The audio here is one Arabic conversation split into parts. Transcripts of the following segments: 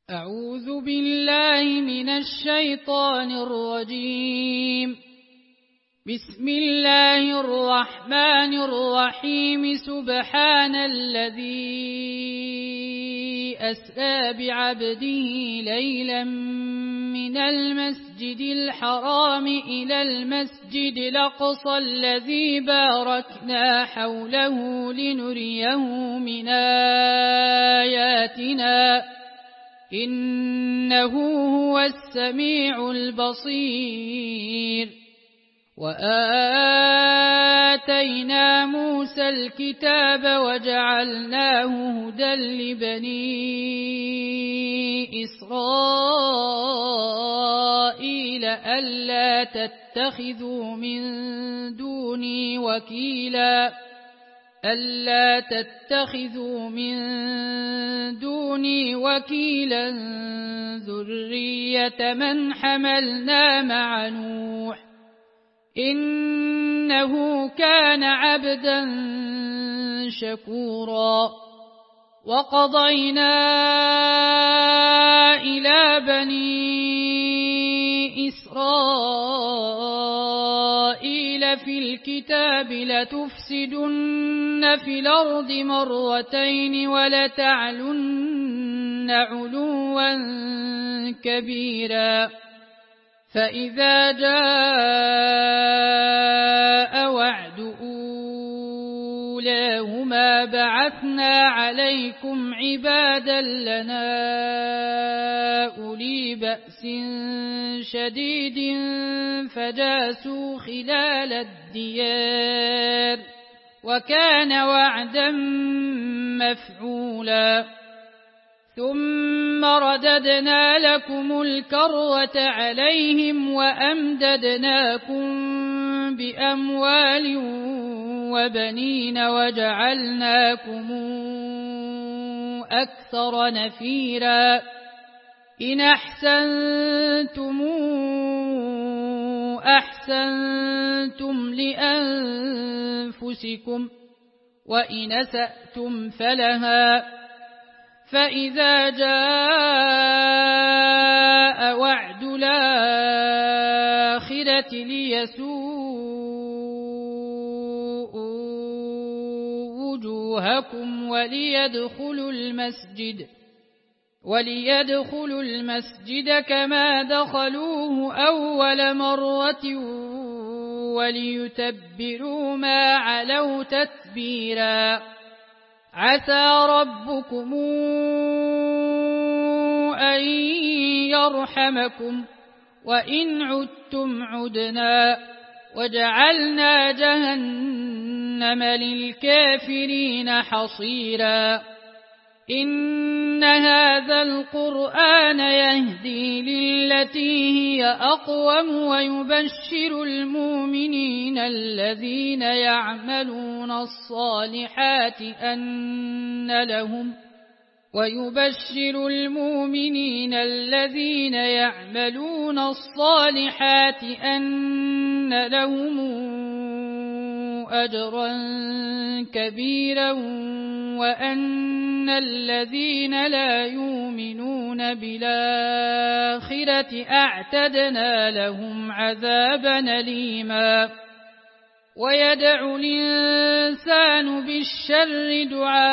أعوذ بالله من الشيطان الرجيم. بسم الله الرحمن الرحيم. سبحان الذي أسرى بعبده ليلا من المسجد الحرام إلى المسجد الأقصى الذي باركنا حوله لنريه من آياتنا إنه هو السميع البصير. وآتينا موسى الكتاب وجعلناه هدى لبني إسرائيل ألا تتخذوا من دوني وكيلا ذرية من حملنا مع نوح إنه كان عبدا شكورا. وقضينا إلى بني إسرائيل في الكتاب لتفسدن في الأرض مرتين ولتعلن علوا كبيرا. فإذا جاء وعد أولاهما بعثنا عليكم عبادا لنا أولي بأس شديد فجاسوا خلال الديار وكان وعدا مفعولا. ثم رددنا لكم الكرة عليهم وأمددناكم بأموال وبنين وجعلناكم أكثر نفيرا. إن أحسنتم لأنفسكم وإن أسأتم فلها. فإذا جاء وعد الآخرة ليسوءوا وجوهكم وليدخلوا المسجد كما دخلوه أول مرة وليتبروا ما علوا تتبيرا. عسى ربكم أن يرحمكم وإن عدتم عدنا وجعلنا جهنم للكافرين حصيرا. إن هذا القرآن يهدي للتي هي أقوم ويبشر المؤمنين الذين يعملون الصالحات أن لهم أجرا كبيرا وأن الذين لا يؤمنون بالآخرة أعتدنا لهم عذابا أليما. ويدعو الإنسان بالشر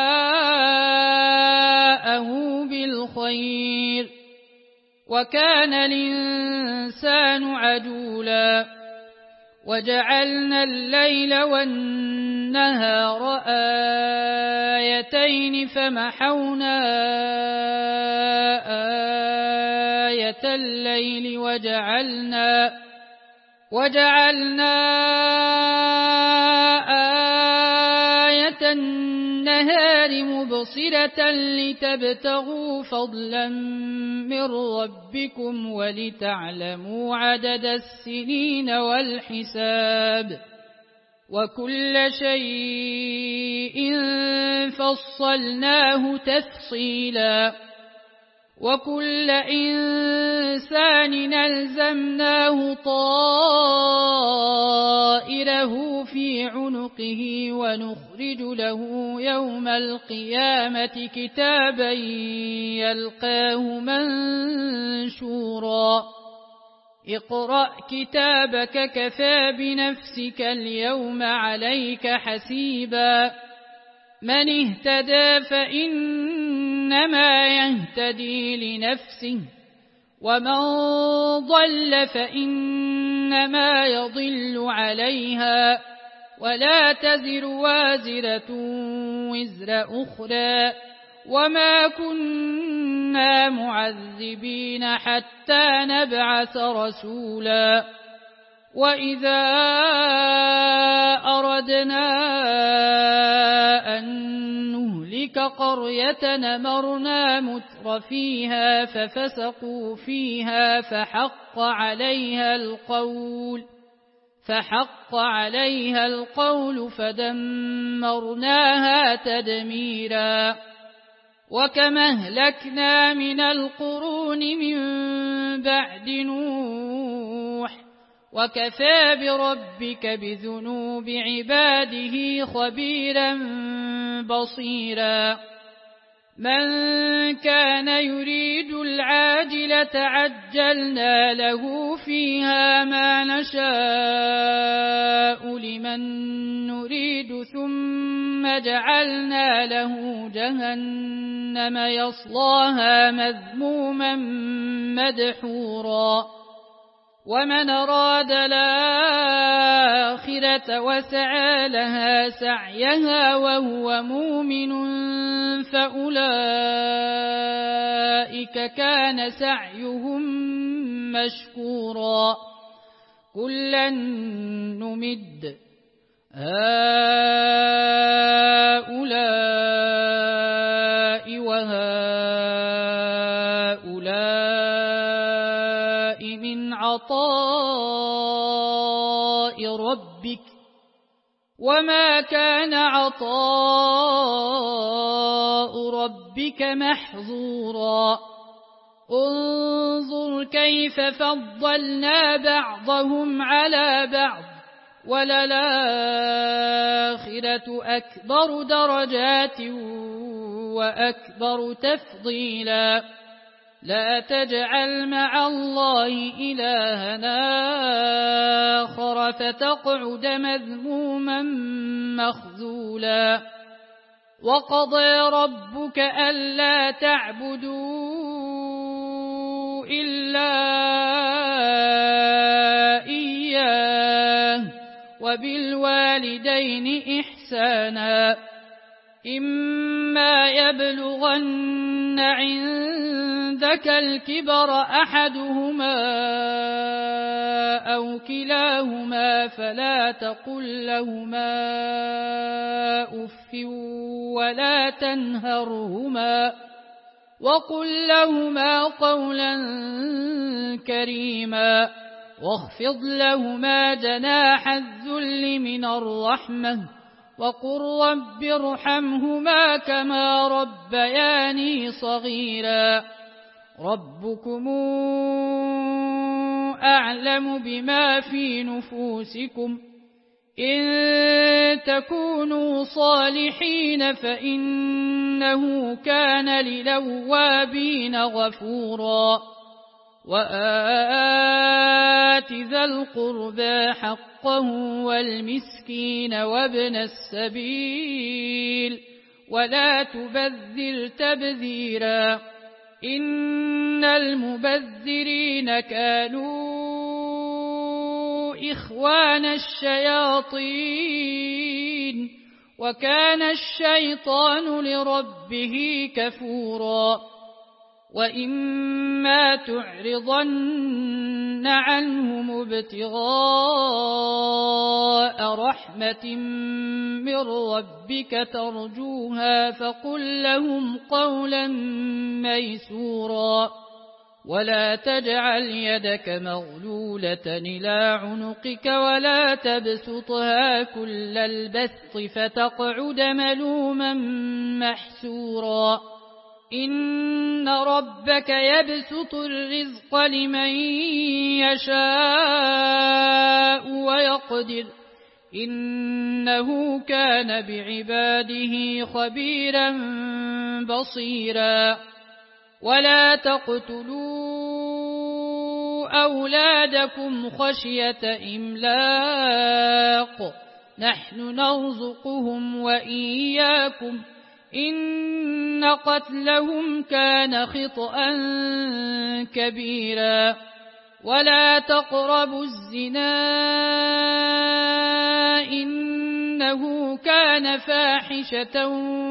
دعاءه بالخير وكان الإنسان عجولا. وجعلنا الليل والنهار آيتين فمحونا آية الليل وجعلنا آية النهار مبصرة لتبتغوا فضلا من ربكم ولتعلموا عدد السنين والحساب وكل شيء فصلناه تفصيلا. وكل إنسان ألزمناه طائره في عنقه ونخرج له يوم القيامة كتابا يلقاه منشورا اقرأ كتابك كفى بنفسك اليوم عليك حسيبا من اهتدى فإنما يهتدي لنفسه ومن ضل فإنما يضل عليها ولا تزر وازرة وزر أخرى وما كنا معذبين حتى نبعث رسولا وإذا أردنا أن نهلك قرية أمرنا متر فيها ففسقوا فيها فحق عليها القول فدمرناها تدميرا وكما أهلكنا من القرون من بعد نوح وكفى بربك بذنوب عباده خبيرا بصيرا من كان يريد العاجلة عجلنا له فيها ما نشاء لمن نريد ثم جعلنا له جهنم يصلاها مذموما مدحورا ومن أراد الآخرة وسعى لها سعيها وهو مؤمن فأولئك كان سعيهم مشكورا كلا نمد هؤلاء وهؤلاء من عطاء ربك وما كان عطاء ربك محظورا انظر كيف فضلنا بعضهم على بعض وللآخرة أكبر درجات وأكبر تفضيلا لا تجعل مع الله إلهنا آخر فتقعد مذموما مخذولا وقضى ربك ألا تعبدوا إلا إياه وبالوالدين إحسانا إما يبلغن عندك الكبر أحدهما أو كلاهما فلا تقل لهما أف ولا تنهرهما وقل لهما قولا كريما واخفض لهما جناح الذل من الرحمة وقل رب ارحمهما كما ربياني صغيرا ربكم أعلم بما في نفوسكم إن تكونوا صالحين فإنه كان للأوابين غفورا وآت ذا القربى حقه والمسكين وابن السبيل ولا تبذر تبذيرا إن المبذرين كانوا إخوان الشياطين وكان الشيطان لربه كفورا وإما تعرضن عنهم ابتغاء رحمة من ربك ترجوها فقل لهم قولا ميسورا ولا تجعل يدك مغلولة إلى عنقك ولا تبسطها كل البسط فتقعد ملوما محسورا إن ربك يبسط الرزق لمن يشاء ويقدر إنه كان بعباده خبيرا بصيرا ولا تقتلوا أولادكم خشية إملاق نحن نرزقهم وإياكم إن قتلهم كان خطأ كبيرا ولا تقربوا الزنا إنه كان فاحشة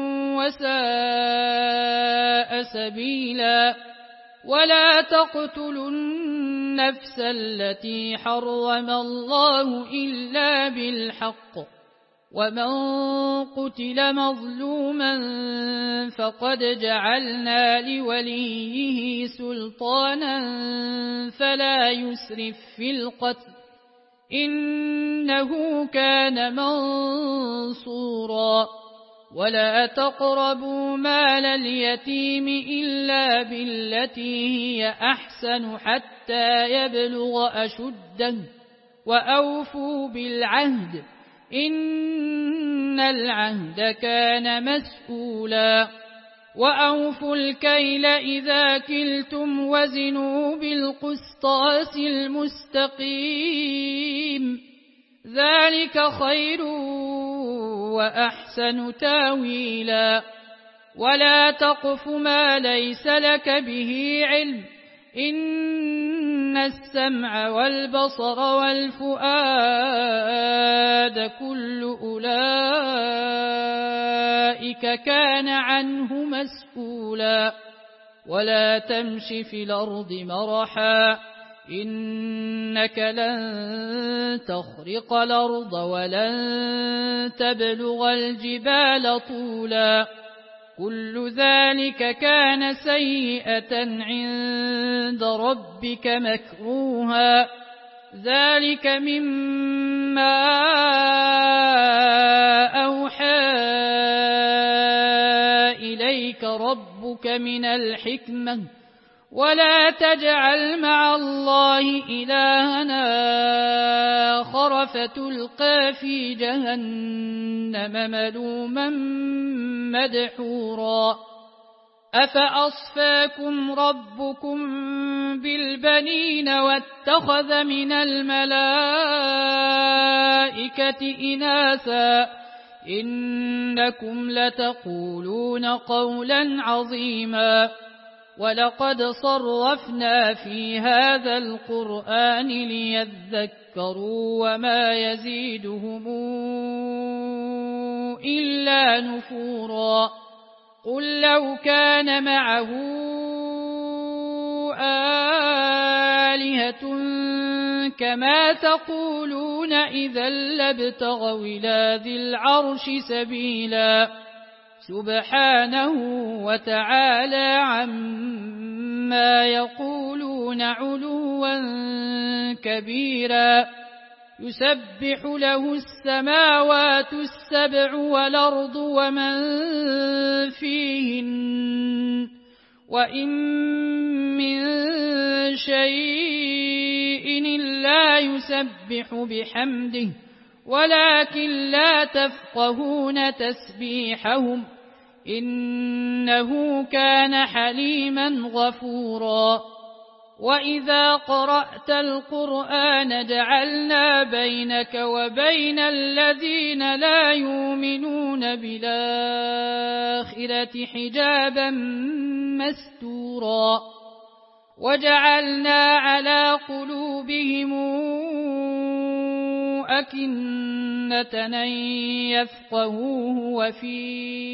وساء سبيلا ولا تقتلوا النفس التي حرم الله إلا بالحق ومن قتل مظلوما فقد جعلنا لوليه سلطانا فلا يسرف في القتل إنه كان منصورا ولا تقربوا مال اليتيم إلا بالتي هي أحسن حتى يبلغ أشده وأوفوا بالعهد إن العهد كان مسؤولا وأوفوا الكيل إذا كلتم وزنوا بالقسطاس المستقيم ذلك خير وأحسن تاويلا ولا تقف ما ليس لك به علم إن السمع والبصر والفؤاد كل أولئك كان عنه مسؤولا ولا تمش في الأرض مرحا إنك لن تخرق الأرض ولن تبلغ الجبال طولا كل ذلك كان سيئة عند ربك مكروها ذلك مما أوحى إليك ربك من الحكمة ولا تجعل مع الله إلهنا آخر فتلقى في جهنم ملوما مدحورا أفأصفاكم ربكم بالبنين واتخذ من الملائكة إناثا إنكم لتقولون قولا عظيما ولقد صرفنا في هذا القرآن ليذكروا وما يزيدهم إلا نفورا قل لو كان معه آلهة كما تقولون إذا لابتغوا إلى ذي العرش سبيلا سبحانه وتعالى عما يقولون علوا كبيرا يسبح له السماوات السبع والأرض ومن فيهن وإن من شيء إلا يسبح بحمده ولكن لا تفقهون تسبيحهم إنه كان حليما غفورا وإذا قرأت القرآن جعلنا بينك وبين الذين لا يؤمنون بالآخرة حجابا مستورا وجعلنا على قلوبهم أكنة أن يفقهوه وفي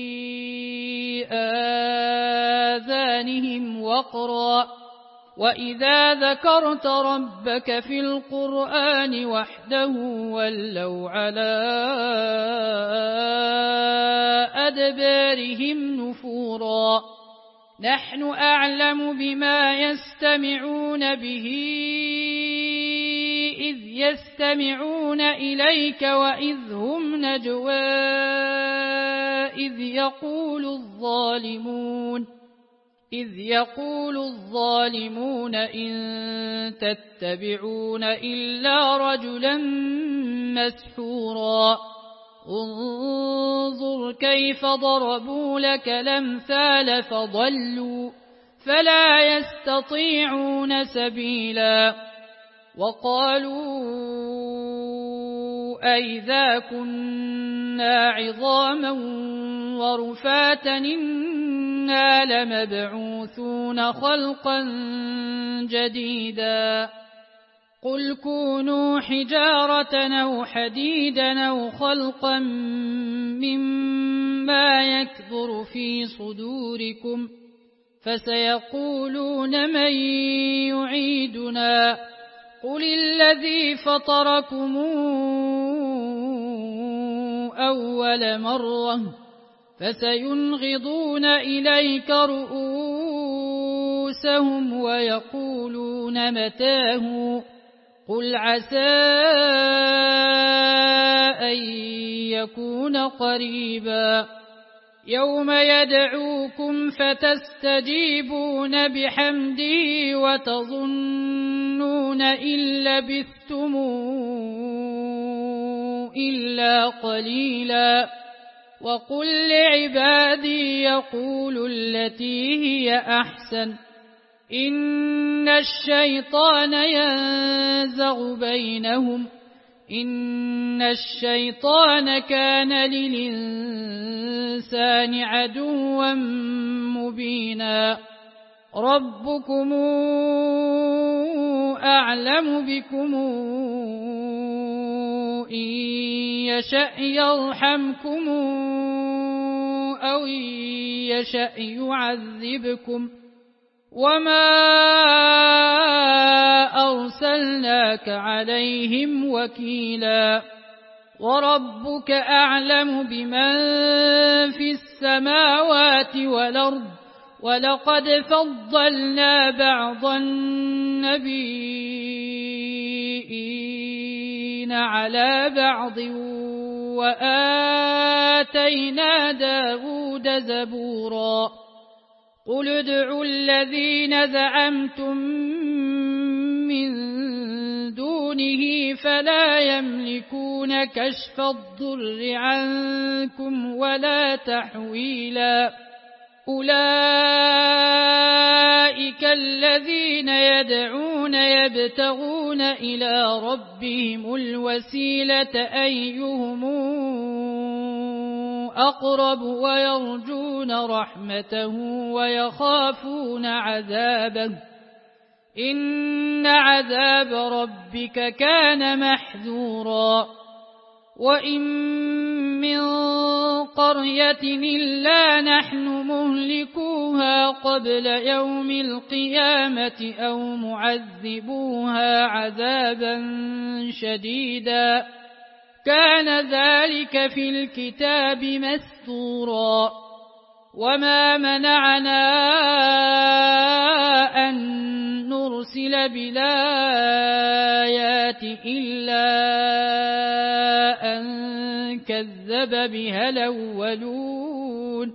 آذانهم وقرا وإذا ذكرت ربك في القرآن وحده ولوا على أدبارهم نفورا نحن أعلم بما يستمعون به إذ يستمعون إليك وإذ هم نجوى إذ يقول الظالمون إن تتبعون إلا رجلا مسحورا انظر كيف ضربوا لك الأمثال فضلوا فلا يستطيعون سبيلا وقالوا أئذا كنا عظاما ورفاتا إنا لمبعوثون خلقا جديدا قل كونوا حجارة أو حديدا أو خلقا مما يكبر في صدوركم فسيقولون من يعيدنا قل الذي فطركم أول مرة فسينغضون إليك رؤوسهم ويقولون متاه قل عسى أن يكون قريبا يوم يدعوكم فتستجيبون بحمده وتظنون إن لبثتم إلا قليلا وقل لعبادي يقولوا التي هي أحسن إن الشيطان ينزغ بينهم إن الشيطان كان للإنسان عدوا مبينا ربكم أعلم بكم إن يشأ يرحمكم أو إن يشأ يعذبكم وما أرسلناك عليهم وكيلا وربك أعلم بمن في السماوات والأرض ولقد فضلنا بعض النبيين على بعض وآتينا داود زبورا قل ادعوا الذين زعمتم من دونه فلا يملكون كشف الضر عنكم ولا تحويلا أولئك الذين يدعون يبتغون إلى ربهم الوسيلة أيهم أقرب ويرجون رحمته ويخافون عذابه إن عذاب ربك كان محذورا وإن من قرية إلا نحن مهلكوها قبل يوم القيامة أو معذبوها عذابا شديدا كان ذلك في الكتاب مسطورا وما منعنا أن نرسل بالآيات إلا أن كذب بها الأولون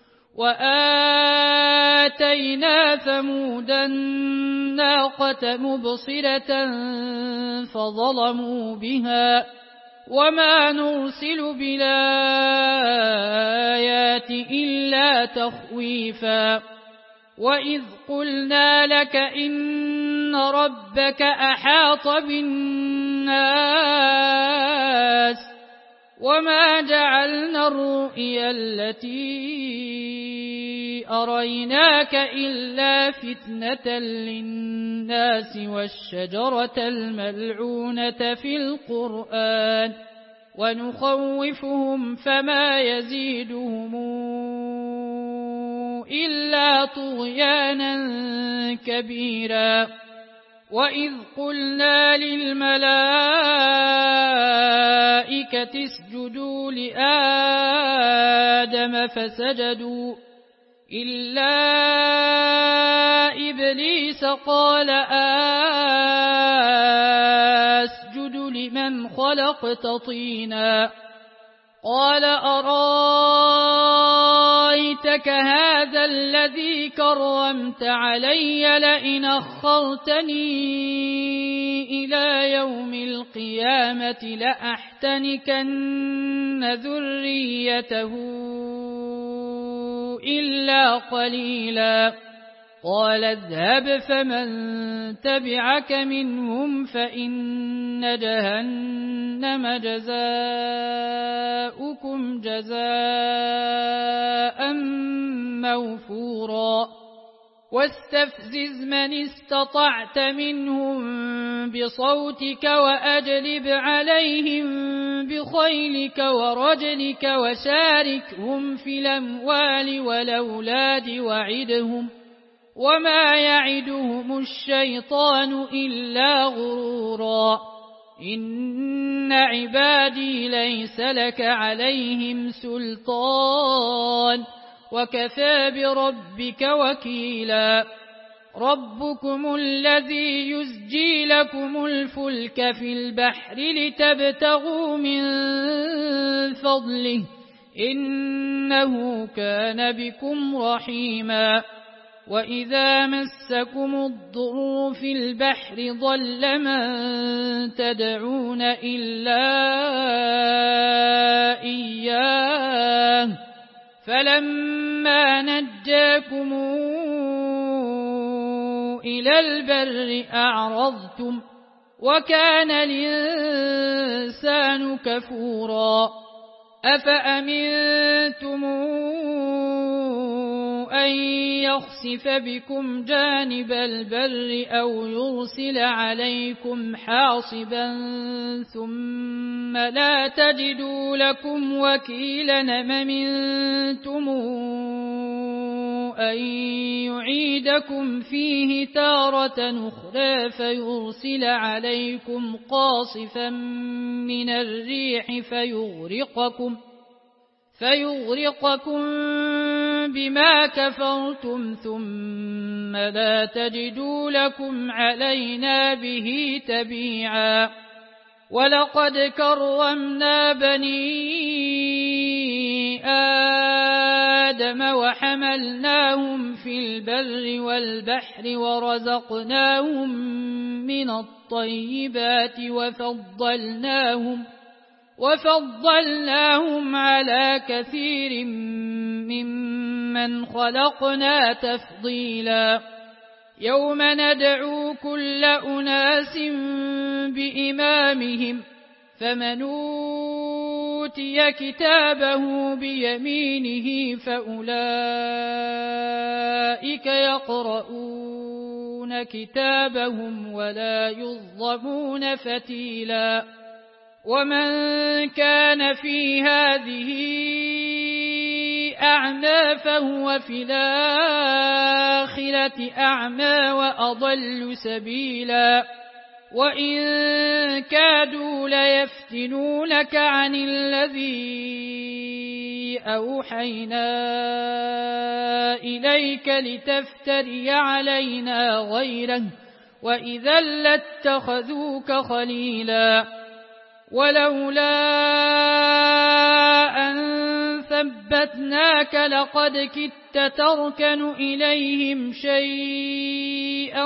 وآتينا ثمود الناقة مبصرة فظلموا بها وما نرسل بالآيات إلا تخويفا وإذ قلنا لك إن ربك أحاط بالناس وما جعلنا الرؤيا التي أريناك إلا فتنة للناس والشجرة الملعونة في القرآن ونخوفهم فما يزيدهم إلا طغيانا كبيرا وإذ قلنا للملائكة اسجدوا لآدم فسجدوا إلا إبليس قال أسجد لمن خلقت طينا قال أرايتك هذا الذي كرمت علي لئن أخرتني إلى يوم القيامة لأحتنكن ذريته إلا قليلا قال اذهب فمن تبعك منهم فإن جهنم جزاؤكم جزاء موفورا واستفزز من استطعت منهم بصوتك وأجلب عليهم بخيلك ورجلك وشاركهم في الأموال والأولاد وعدهم وما يعدهم الشيطان إلا غرورا إن عبادي ليس لك عليهم سلطان وكفى بربك وكيلا ربكم الذي يزجي لكم الفلك في البحر لتبتغوا من فضله إنه كان بكم رحيما وإذا مسكم الضر في البحر ضل من تدعون إلا إياه فلما نجاكم إلى البر أعرضتم وكان الإنسان كفورا أفأمنتم أن يخسف بكم جانب البر أو يرسل عليكم حاصبا ثم لا تجدوا لكم وكيلا أمنتم أن يعيدكم فيه تارة أخرى فيرسل عليكم قاصفا من الريح فيغرقكم بما كفرتم ثم لا تجدوا لكم علينا به تبيعا ولقد كرمنا بني آدم وحملناهم في البر والبحر ورزقناهم من الطيبات وفضلناهم على كثير ممن خلقنا تفضيلا يوم ندعو كل أناس بإمامهم فمن أوتي كتابه بيمينه فأولئك يقرؤون كتابهم ولا يظلمون فتيلا ومن كان في هذه أعمى فهو في الآخرة أعمى وأضل سبيلا وإن كادوا ليفتنونك عن الذي أوحينا إليك لتفتري علينا غيره وإذا لاتخذوك خليلا ولولا أن ثبتناك لقد كدت تركن إليهم شيئا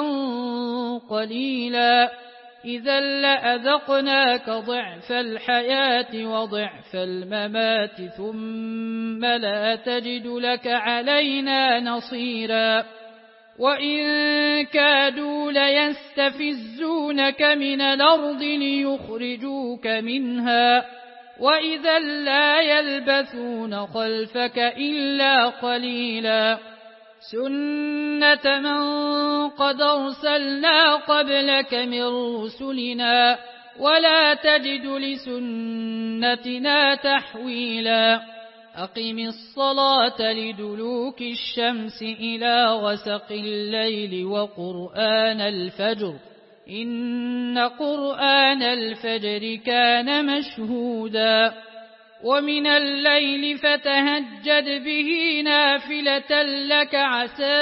قليلا إذا لأذقناك ضعف الحياة وضعف الممات ثم لا تجد لك علينا نصيرا وإن كادوا ليستفزونك من الأرض ليخرجوك منها وإذا لا يلبثون خلفك إلا قليلا سنة من قد أرسلنا قبلك من رسلنا ولا تجد لسنتنا تحويلا أقم الصلاة لدلوك الشمس إلى غسق الليل وقرآن الفجر إن قرآن الفجر كان مشهودا ومن الليل فتهجد به نافلة لك عسى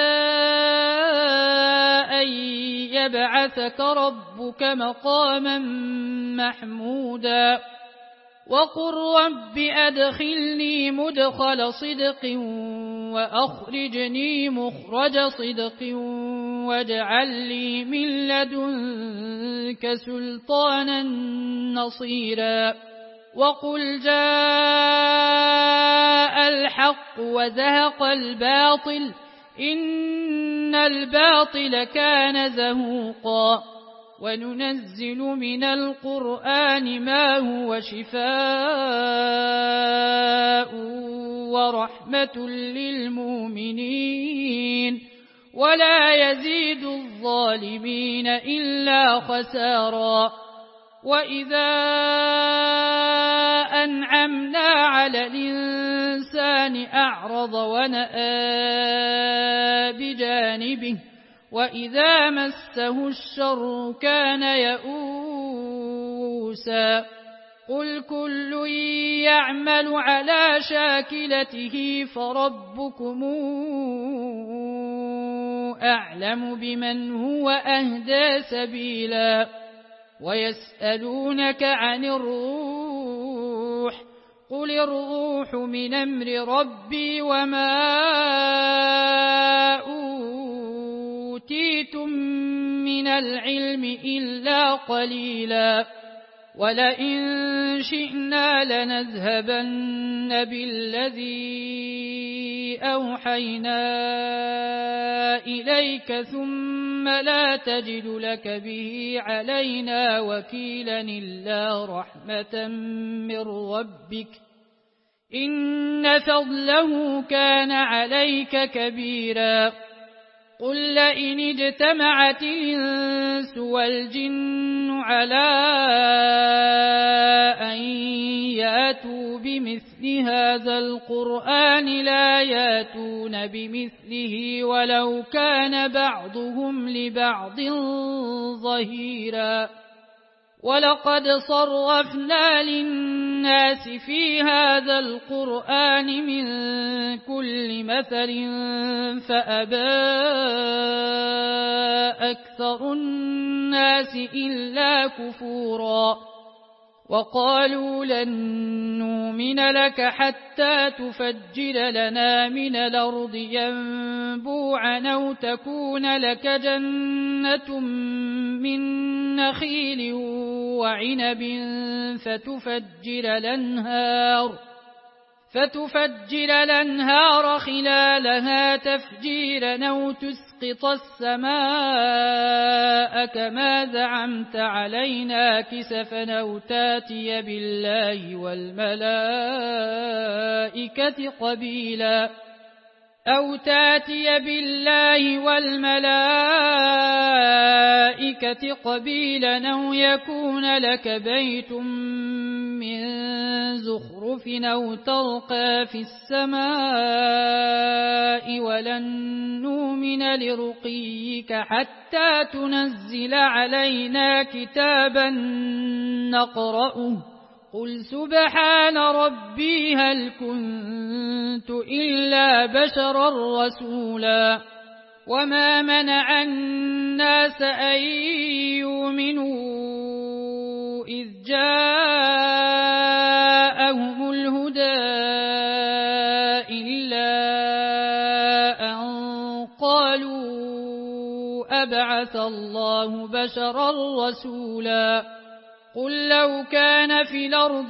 أن يبعثك ربك مقاما محمودا وقل رب أدخلني مدخل صدق وأخرجني مخرج صدق واجعل لي من لدنك سلطانا نصيرا وقل جاء الحق وزهق الباطل إن الباطل كان زهوقا وننزل من القرآن ما هو شفاء ورحمة للمؤمنين ولا يزيد الظالمين إلا خسارا وإذا أنعمنا على الإنسان أعرض ونأى بجانبه وإذا مسه الشر كان يئوسا قل كل يعمل على شاكلته فربكم أعلم بمن هو أهدى سبيلا ويسألونك عن الروح قل الروح من أمر ربي وما أوتيتم من العلم إلا قليلا ولئن شئنا لنذهبن بالذي أوحينا إليك ثم لا تجد لك به علينا وكيلا إلا رحمة من ربك إن فضله كان عليك كبيرا قل لئن اجتمعت الإنس والجن على أن ياتوا بمثل هذا القرآن لا ياتون بمثله ولو كان بعضهم لبعض ظهيرا ولقد صرفنا للناس في هذا القرآن من كل مثل فأبى أكثر الناس إلا كفورا وقالوا لن نؤمن لك حتى تفجر لنا من الأرض ينبوعا أو تكون لك جنة من نخيل وعنب فتفجر الأنهار خلالها تفجيرا أو تسقط السماء كما زعمت علينا كسفا أو تاتي بالله والملائكة قبيلا أو يكون لك بيت من زخرف أو ترقى في السماء ولن نؤمن لرقيك حتى تنزل علينا كتابا نقرأه قل سبحان ربي هل كنت إلا بشرا رسولا وما منع الناس أن يؤمنوا إذ جاءهم الهدى إلا أن قالوا أبعث الله بشرا رسولا قل لو كان في الأرض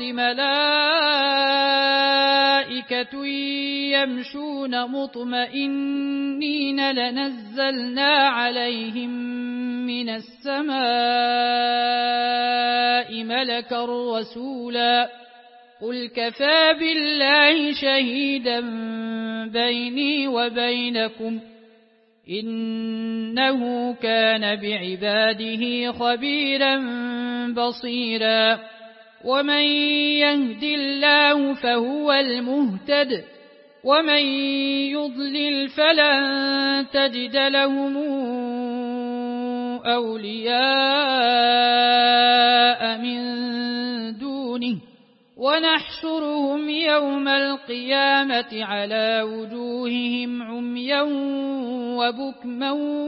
ملائكة يمشون مطمئنين لنزلنا عليهم من السماء ملكا رسولا قل كفى بالله شهيدا بيني وبينكم إنه كان بعباده خبيرا بصيرا ومن يهد الله فهو المهتد ومن يضلل فلن تجد لهم أولياء من دونه ونحشرهم يوم القيامة على وجوههم عميا وبكما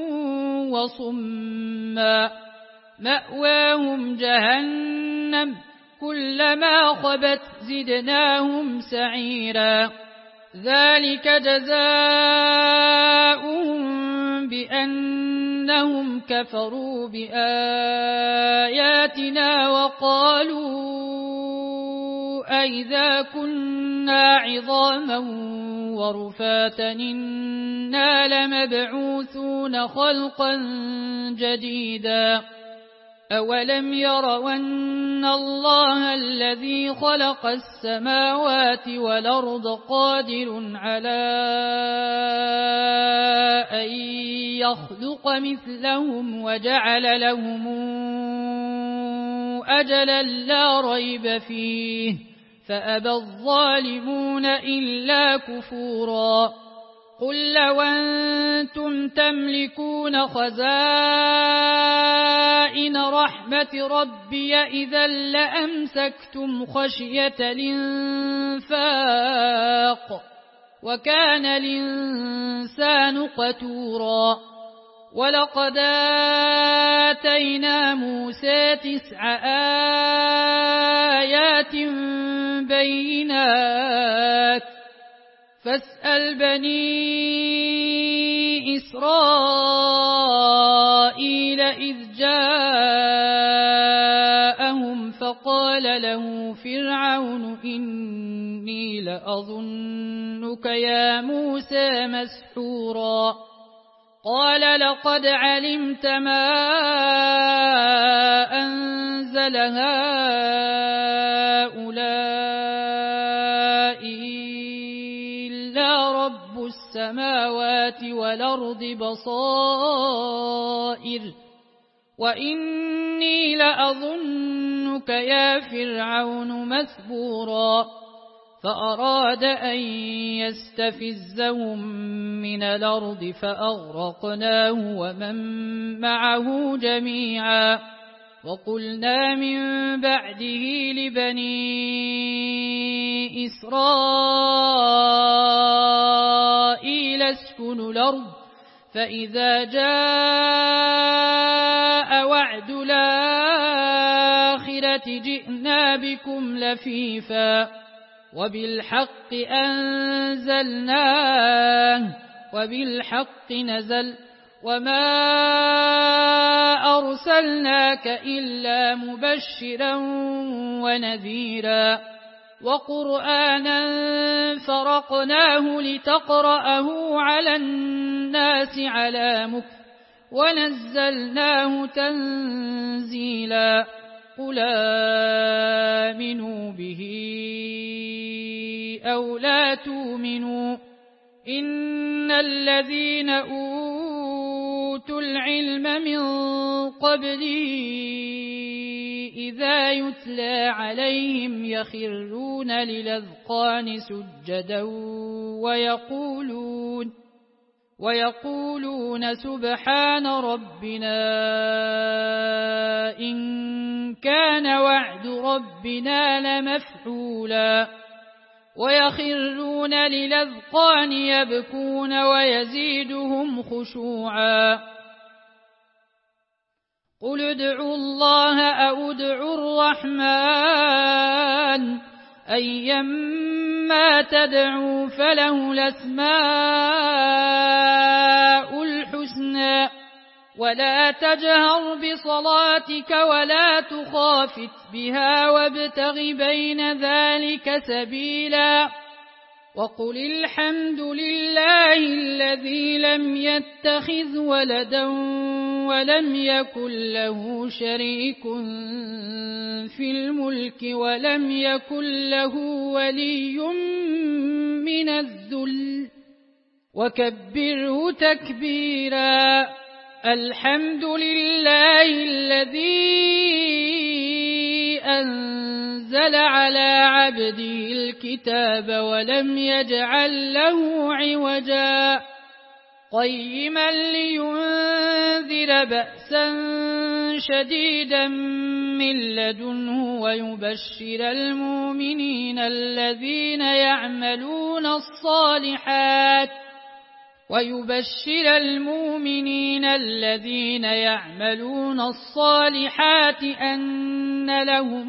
وصما مأواهم جهنم كلما خبت زدناهم سعيرا ذلك جزاؤهم بأن إنهم كفروا بآياتنا وقالوا أئذا كنا عظاما ورفاتا إنا لمبعوثون خلقا جديدا أولم يروا أن الله الذي خلق السماوات والأرض قادر على أن يخلق مثلهم وجعل لهم أجلا لا ريب فيه فأبى الظالمون إلا كفورا قل لو أنتم تملكون خزائن رحمة ربي إذا لأمسكتم خشية الإنفاق وكان الإنسان قتورا ولقد آتينا موسى 9 آيات بينات فاسأل بني إسرائيل إذ جاءهم فقال له فرعون إني لأظنك يا موسى مسحورا قال لقد علمت ما أنزل هؤلاء إلا رب السماوات والأرض بصائر وإني لأظنك يا فرعون مثبورا فأراد أن يستفزهم من الأرض فأغرقناه ومن معه جميعا وقلنا من بعده لبني إسرائيل اسكنوا الأرض فإذا جاء وعد الآخرة جئنا بكم لفيفا وبالحق أنزلناه وبالحق نزل وما أرسلناك إلا مبشرا ونذيرا وقرآنا فرقناه لتقرأه على الناس على مكث ونزلناه تنزيلا قل آمنوا به أو لا تؤمنوا إن الذين أوتوا العلم من قبله إذا يتلى عليهم يخرون للأذقان سجدا ويقولون سبحان ربنا إن كان وعد ربنا لمفعولا ويخرون للأذقان يبكون ويزيدهم خشوعا قل ادعوا الله أو ادعوا الرحمن أيما تدعوا فله الأسماء الحسنى ولا تجهر بصلاتك ولا تخافت بها وابتغ بين ذلك سبيلا وقل الحمد لله الذي لم يتخذ ولدا ولم يكن له شريك في الملك ولم يكن له ولي من الذل وكبره تكبيرا الحمد لله الذي أنزل على عبده الكتاب ولم يجعل له عوجا قيما لينذر بأسا شديدا من لدنه ويبشر المؤمنين الذين يعملون الصالحات أن لهم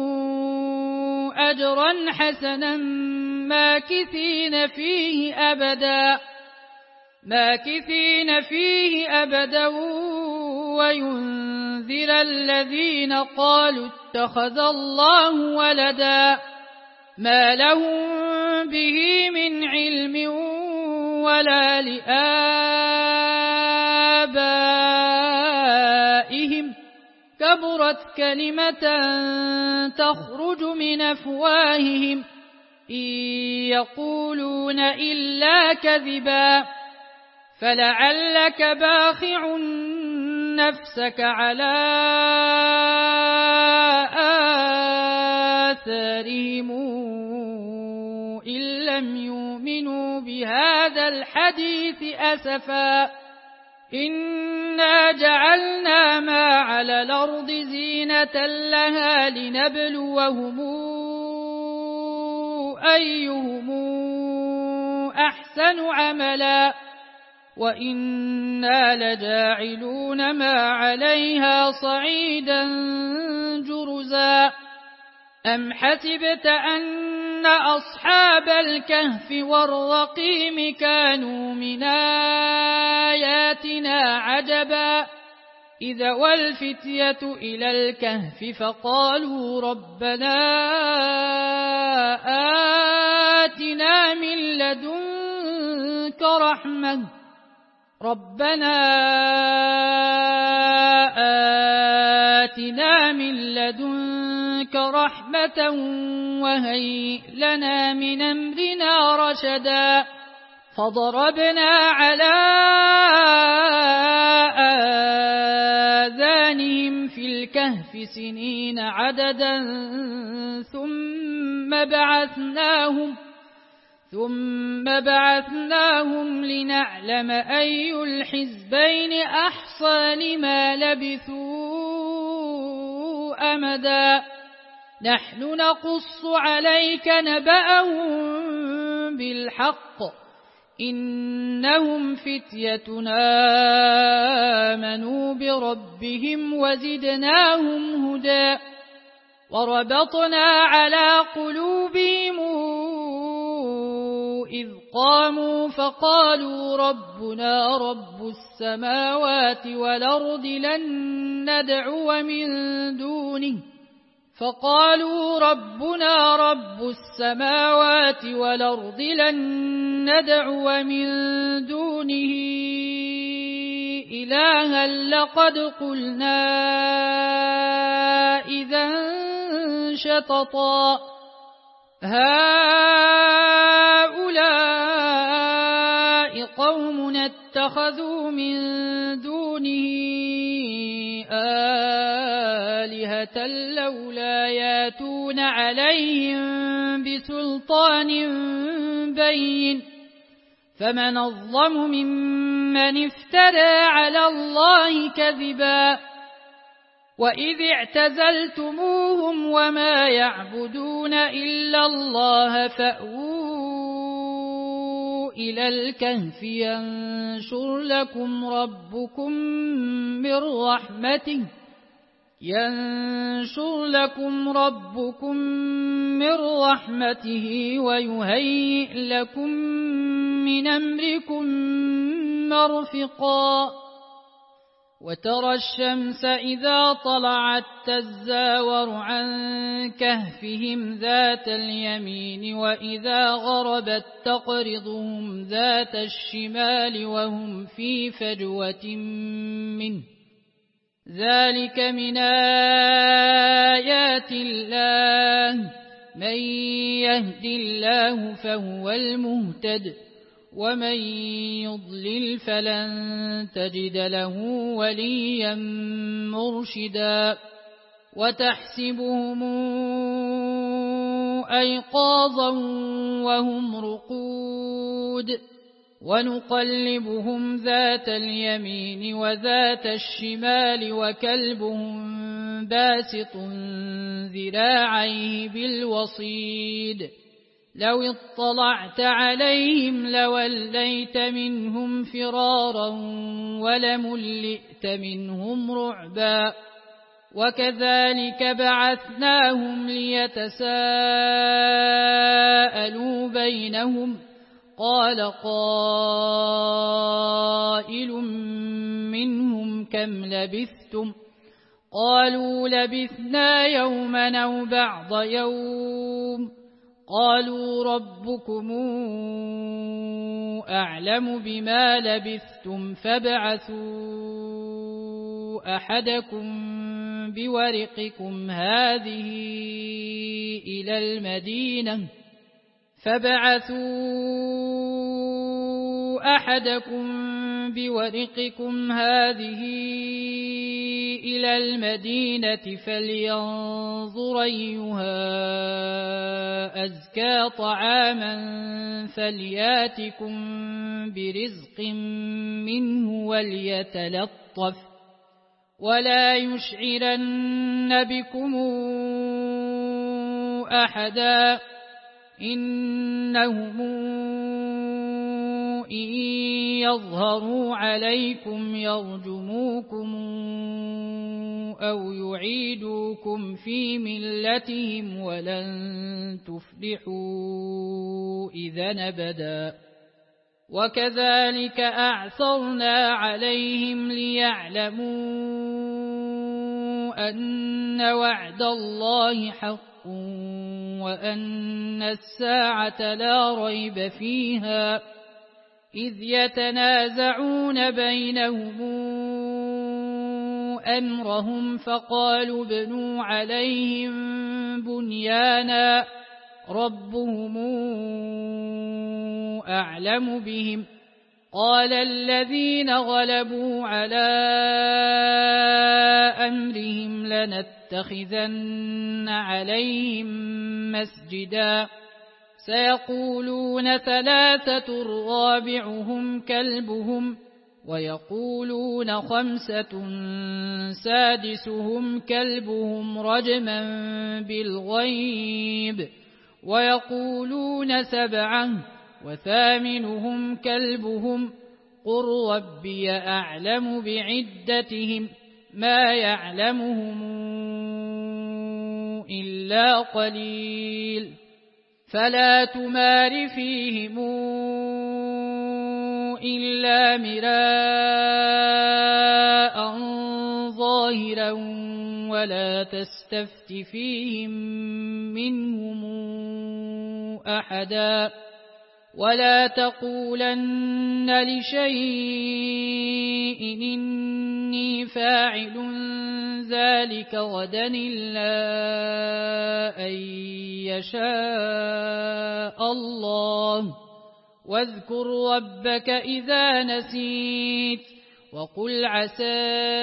أجرا حسنا ماكثين فيه أبدا ماكثين فيه أبدا وينذر الذين قالوا اتخذ الله ولدا ما لهم به من علم ولا لآبائهم كبرت كلمة تخرج من أفواههم إن يقولون إلا كذبا فلعلك باخع نفسك على آثارهم إن لم يؤمنوا بهذا الحديث أسفا إنا جعلنا ما على الأرض زينة لها لنبلوهم أيهم أحسن عملا وإنا لجاعلون ما عليها صعيدا جرزا أم حسبت أن أصحاب الكهف والرقيم كانوا من آياتنا عجبا إذا والفتية إلى الكهف فقالوا ربنا آتنا من لدنك رحمة وهيئ لنا من أمرنا رشدا فضربنا على آذانهم في الكهف سنين عددا ثم بعثناهم لنعلم أي الحزبين أحصى لما لبثوا أمدا نحن نقص عليك نبأهم بالحق إنهم فتيتنا آمنوا بربهم وزدناهم هدى وربطنا على قلوبهم إذ قاموا فقالوا ربنا رب السماوات والأرض لن ندعو من دونه إلها لقد قلنا إذا شططا هؤلاء قوم اتخذوا من دونه آلهة لولا ياتون عليهم بسلطان بين فمن أظلم ممن افترى على الله كذبا وإذ اعتزلتموهم وما يعبدون إلا الله فأووا إلى الكهف ينشر لكم ربكم من رحمته ويهيئ لكم من أمركم مرفقا وترى الشمس إذا طلعت تزاور عن كهفهم ذات اليمين وإذا غربت تقرضهم ذات الشمال وهم في فجوة منه ذلك من آيات الله من يهد الله فهو المهتد ومن يضلل فلن تجد له وليا مرشدا وتحسبهم أيقاظا وهم رقود ونقلبهم ذات اليمين وذات الشمال وكلبهم باسط ذراعيه بالوصيد لو اطلعت عليهم لوليت منهم فرارا ولملئت منهم رعبا وكذلك بعثناهم ليتساءلوا بينهم قال قائل منهم كم لبثتم قالوا لبثنا يوما أو بعض يوم قالوا ربكم أعلم بما لبثتم فابعثوا أحدكم بورقكم هذه إلى المدينة فلينظر أيها أزكى طعاما فلياتكم برزق منه وليتلطف ولا يشعرن بكم أحدا إنهم إن يظهروا عليكم يرجموكم أو يعيدوكم في ملتهم ولن تفلحوا إذا أبدا وكذلك أعثرنا عليهم ليعلموا أن وعد الله حق وأن الساعة لا ريب فيها إذ يتنازعون بينهم أمرهم فقالوا ابنوا عليهم بنيانا ربهم أعلم بهم قال الذين غلبوا على أمرهم لنتخذن عليهم مسجدا سيقولون ثلاثة رابعهم كلبهم ويقولون خمسة سادسهم كلبهم رجما بالغيب ويقولون سبعة وثامنهم كلبهم قل ربي أعلم بعدتهم ما يعلمهم إلا قليل فلا تمار فيهم إلا مراء ظاهرا ولا تستفت فيهم منهم أحدا ولا تقولن لشيء إني فاعل ذلك غدا إلا أن يشاء الله واذكر ربك إذا نسيت وقل عسى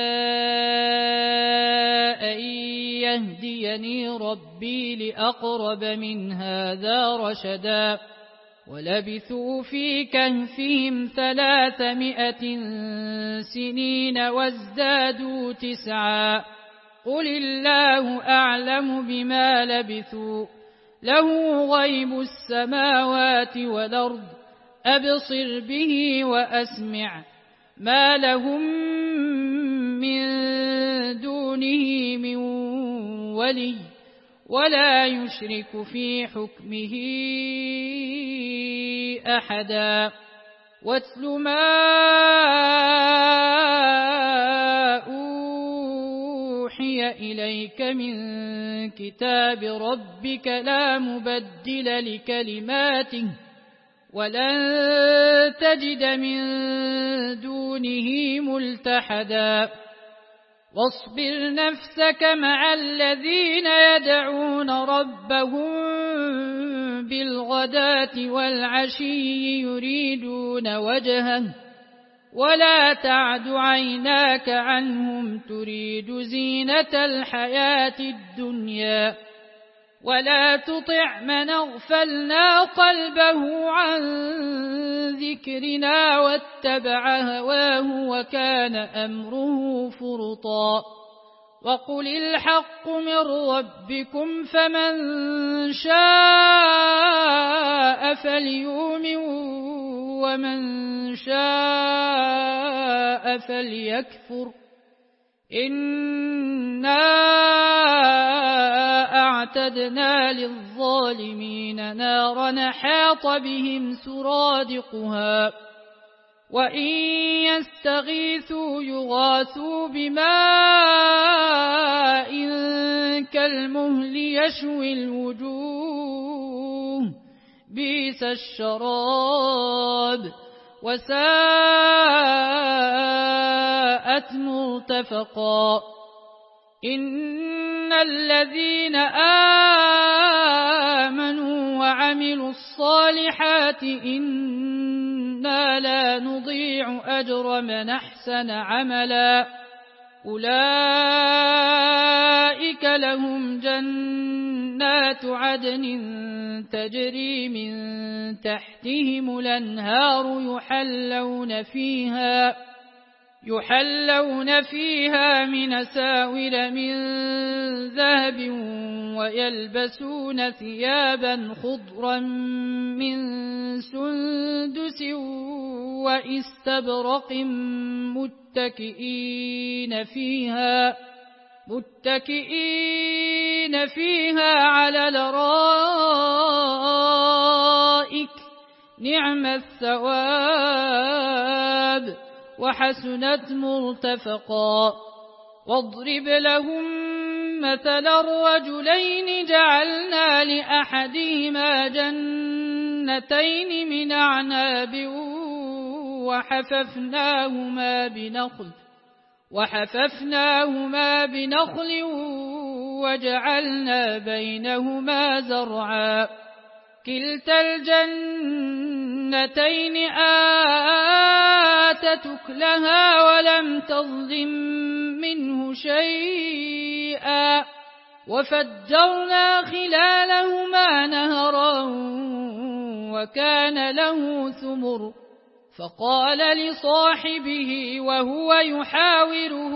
أن يهديني ربي لأقرب من هذا رشدا ولبثوا في كهفهم 300 سنين وازدادوا 9 قل الله أعلم بما لبثوا له غيب السماوات والأرض أبصر به وأسمع ما لهم من دونه من ولي ولا يشرك في حكمه أحدا واتل ما أوحي إليك من كتاب ربك لا مبدل لكلماته ولن تجد من دونه ملتحدا واصبر نفسك مع الذين يدعون ربهم بالغداة والعشي يريدون وجهه ولا تعد عيناك عنهم تريد زينة الحياة الدنيا ولا تطع من أغفلنا قلبه عن ذكرنا واتبع هواه وكان أمره فرطا وقل الحق من ربكم فمن شاء فليؤمن ومن شاء فليكفر إنا وأعتدنا للظالمين نارا حاط بهم سرادقها وإن يستغيثوا يغاثوا بماء كالمهل يشوي الوجوه بئس الشراب وساءت مرتفقا إن الذين آمنوا وعملوا الصالحات إنا لا نضيع أجر من أحسن عملا أولئك لهم جنات عدن تجري من تحتهم الأنهار يحلون فيها من أساور من ذهب ويلبسون ثيابا خضرا من سندس وإستبرق متكئين فيها على الأرائك نعم الثواب وحسنت مرتفقا واضرب لهم مثلا الرجلين جعلنا لأحدهما جنتين من أعناب وحففناهما بنخل وجعلنا بينهما زرعا كلتا الجنتين آتت أكلها ولم تظلم منه شيئا وفجرنا خلالهما نهرا وكان له ثمر فقال لصاحبه وهو يحاوره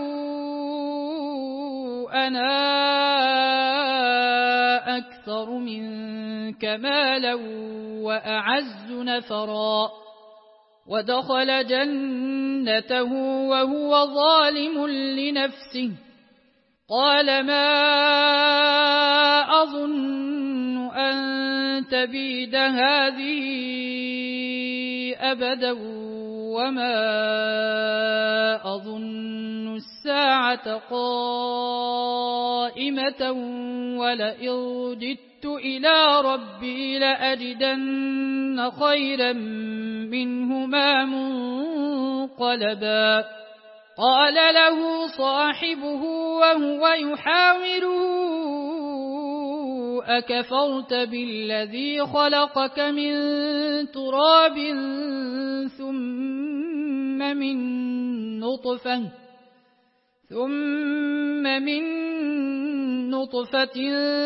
أنا أكثر منك مالا وأعز نفرا ودخل جنته وهو ظالم لنفسه قال ما أظن أن تبيد هذه أبدا وما أظن الساعة قائمة ولئن رددت إلى ربي لأجدن خيرا منهما منقلبا قال له صاحبه وهو يحاوره أكفرت بالذي خلقك من تراب ثم من نطفة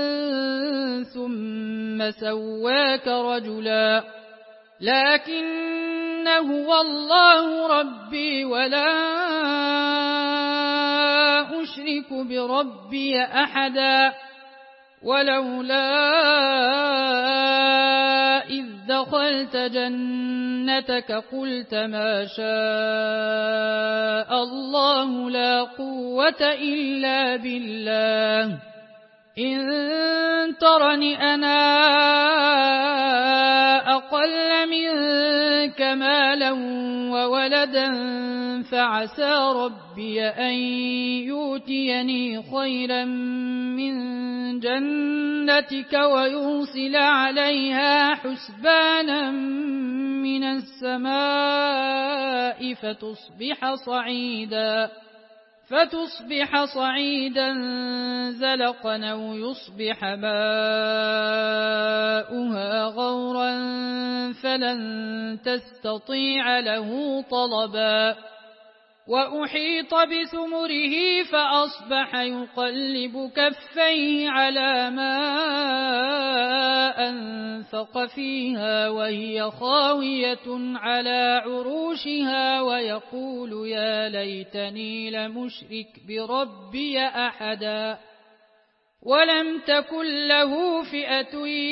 ثم سواك رجلا لكن هو الله ربي ولا أشرك بربي أحدا ولولا إذ دخلت جنتك قلت ما شاء الله لا قوة إلا بالله إن ترني أنا أقل منك مالا وولدا فعسى ربي أن يؤتيني خيرا من جنتك ويرسل عليها حسبانا من السماء فتصبح صعيدا زلقا أو يصبح ماؤها غورا فلن تستطيع له طلبا وأحيط بثمره فأصبح يقلب كفيه على ما أنفق فيها وهي خاوية على عروشها ويقول يا ليتني لمشرك بربي أحدا ولم تكن له فئة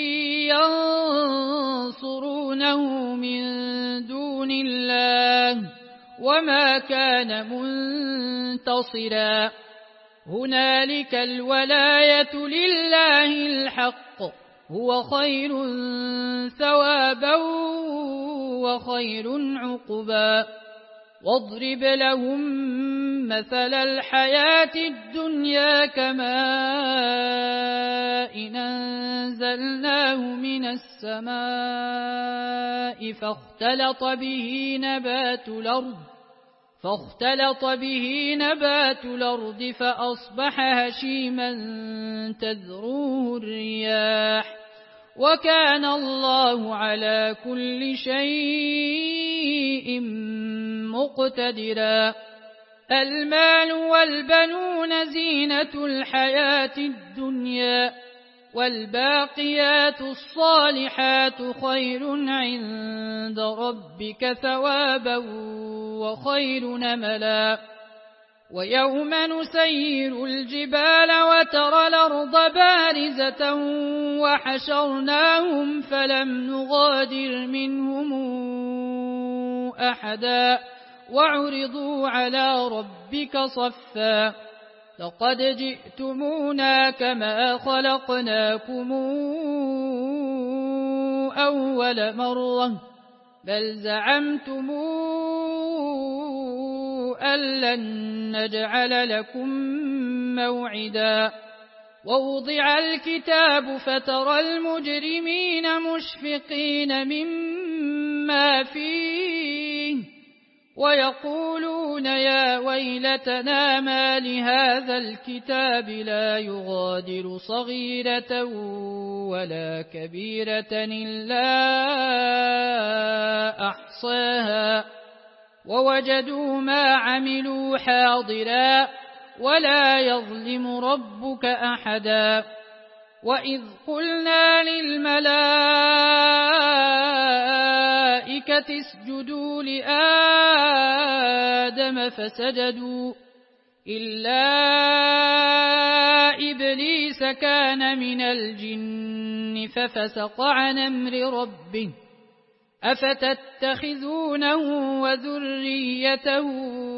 ينصرونه من دون الله وما كان منتصرا هنالك الولاية لله الحق هو خير ثوابا وخير عقبا واضرب لهم مثل الحياة الدنيا كماء أنزلناه من السماء فاختلط به نبات الأرض فأصبح هشيما تذروه الرياح وكان الله على كل شيء مقتدرا المال والبنون زينة الحياة الدنيا والباقيات الصالحات خير عند ربك ثوابا وخير نملا ويوم نسير الجبال وترى الأرض بارزة وحشرناهم فلم نغادر منهم أحدا وعرضوا على ربك صفا لقد جئتمونا كما خلقناكم أول مرة بل زعمتم أن لن نجعل لكم موعدا ووضع الكتاب فترى المجرمين مشفقين مما فيه ويقولون يا ويلتنا ما لهذا الكتاب لا يغادر صغيرة ولا كبيرة إلا أحصاها ووجدوا ما عملوا حاضرا ولا يظلم ربك أحدا وإذ قلنا للملائكة اسجدوا لآدم فسجدوا إلا إبليس كان من الجن ففسق عن أمر ربه أفتتخذونه وذريته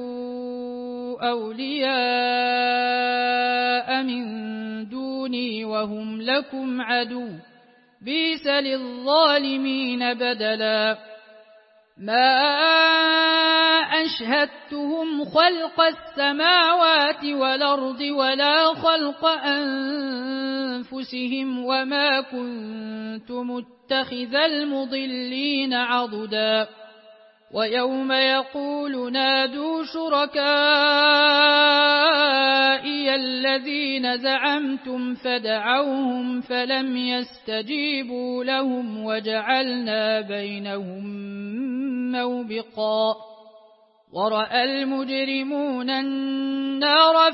أولياء من دوني وهم لكم عدو بئس للظالمين بدلا ما أشهدتهم خلق السماوات والأرض ولا خلق أنفسهم وما كنت متخذ المضلين عضدا ويوم يقول نادوا شركائي الذين زعمتم فدعوهم فلم يستجيبوا لهم وجعلنا بينهم موبقا ورأى المجرمون النار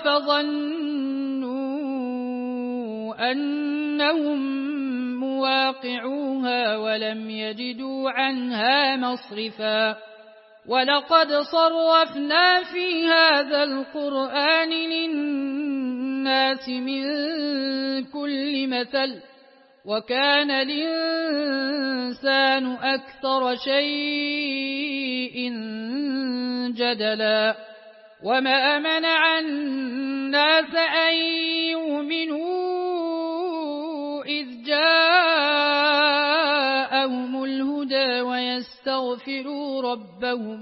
فظنوا أنهم مواقعوها ولم يجدوا عنها مصرفا ولقد صرفنا في هذا القرآن للناس من كل مثل وكان الإنسان أكثر شيء جدلا وما منع الناس أن يؤمنوا إذ جاءهم الهدى ويستغفروا ربهم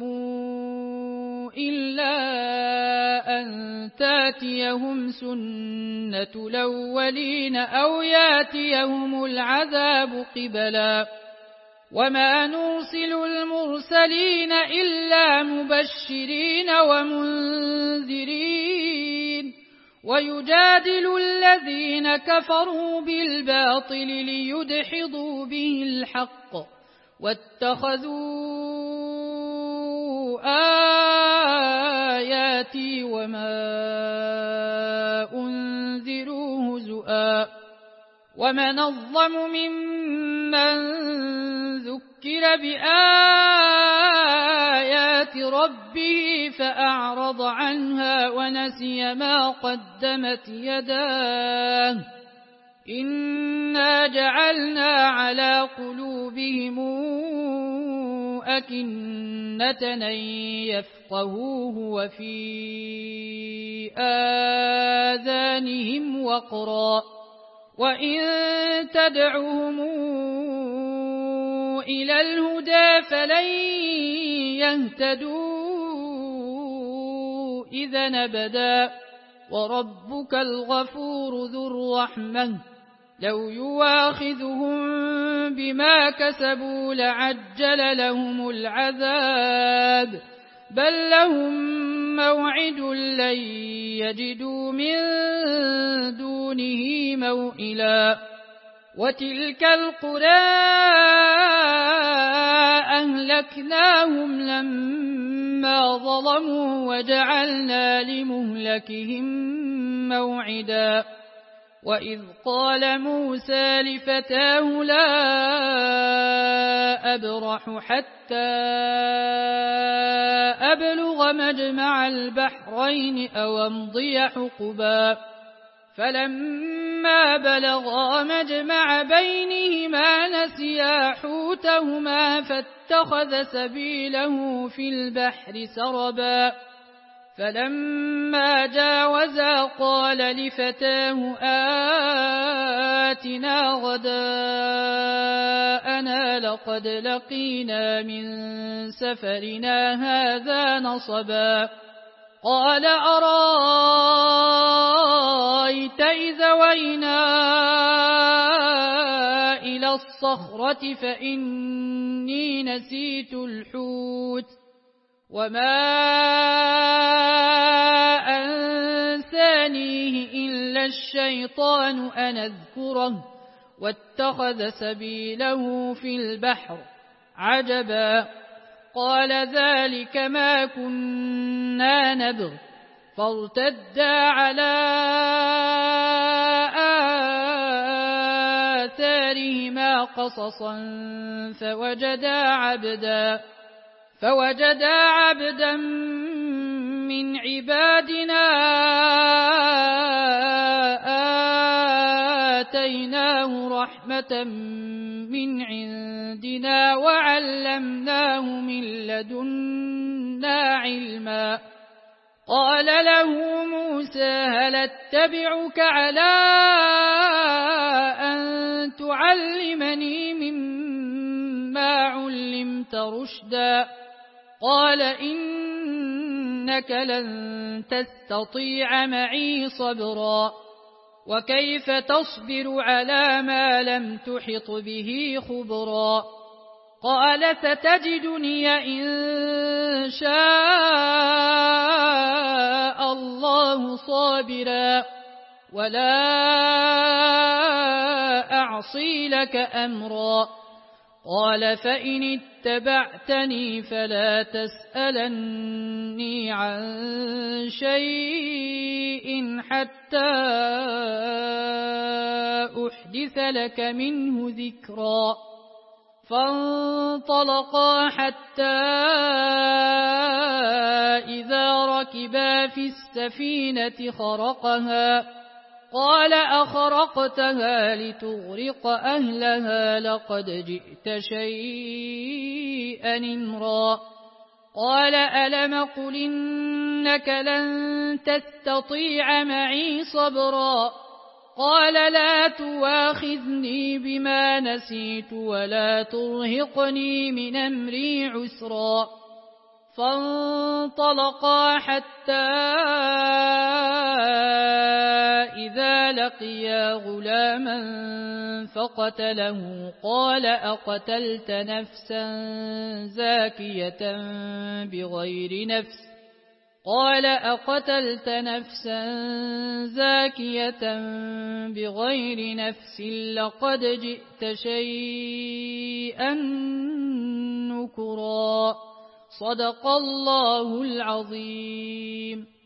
إلا أن تاتيهم سنة الأولين أو ياتيهم العذاب قبلا وما نرسل المرسلين إلا مبشرين ومنذرين ويجادل الذين كفروا بالباطل ليدحضوا به الحق واتخذوا آياتي وما أنذروا هزؤا ومن أظلم ممن ذكر بآيات ربه فأعرض عنها ونسي ما قدمت يداه إنا جعلنا على قلوبهم أكنة أن يفقهوه وفي آذانهم وقرا وإن تدعهم إلى الهدى فلن يهتدوا إذا أبدا وربك الغفور ذو الرحمة لو يواخذهم بما كسبوا لعجل لهم العذاب بل لهم موعد لن يجدوا من دونه موئلا وتلك القرى أهلكناهم لما ظلموا وجعلنا لمهلكهم موعدا وإذ قال موسى لفتاه لا أبرح حتى أبلغ مجمع البحرين أو أمضي حقبا فلما بلغا مجمع بينهما نسيا حوتهما فاتخذ سبيله في البحر سربا فلما جاوزا قال لفتاه آتنا غداءنا لقد لقينا من سفرنا هذا نصبا قال أرأيت إذا وينا إلى الصخرة فإني نسيت الحوت وما أنسانيه إلا الشيطان أن أذكره واتخذ سبيله في البحر عجبا قال ذلك ما كنا نبغ فارتدا على آثارهما قصصا فوجدا عبدا من عبادنا آتيناه رحمة من عندنا وعلمناه من لدنا علما قال له موسى هل اتبعك على أن تعلمني مما علمت رشدا قال إنك لن تستطيع معي صبرا وكيف تصبر على ما لم تحط به خبرا قال ستجدني إن شاء الله صابرا ولا أعصي لك أمرا قال فإن اتبعتني فلا تسألني عن شيء حتى أحدث لك منه ذكرا فانطلقا حتى إذا ركبا في السفينة خرقها قال أخرقتها لتغرق أهلها لقد جئت شيئا إمرا قال ألم قل إنك لن تستطيع معي صبرا قال لا تواخذني بما نسيت ولا ترهقني من أمري عسرا فانطلقا حتى إذا لقيا غلاما فقتله قال أقتلت نفسا زاكية بغير نفس لقد جئت شيئا نكرا صدق الله العظيم.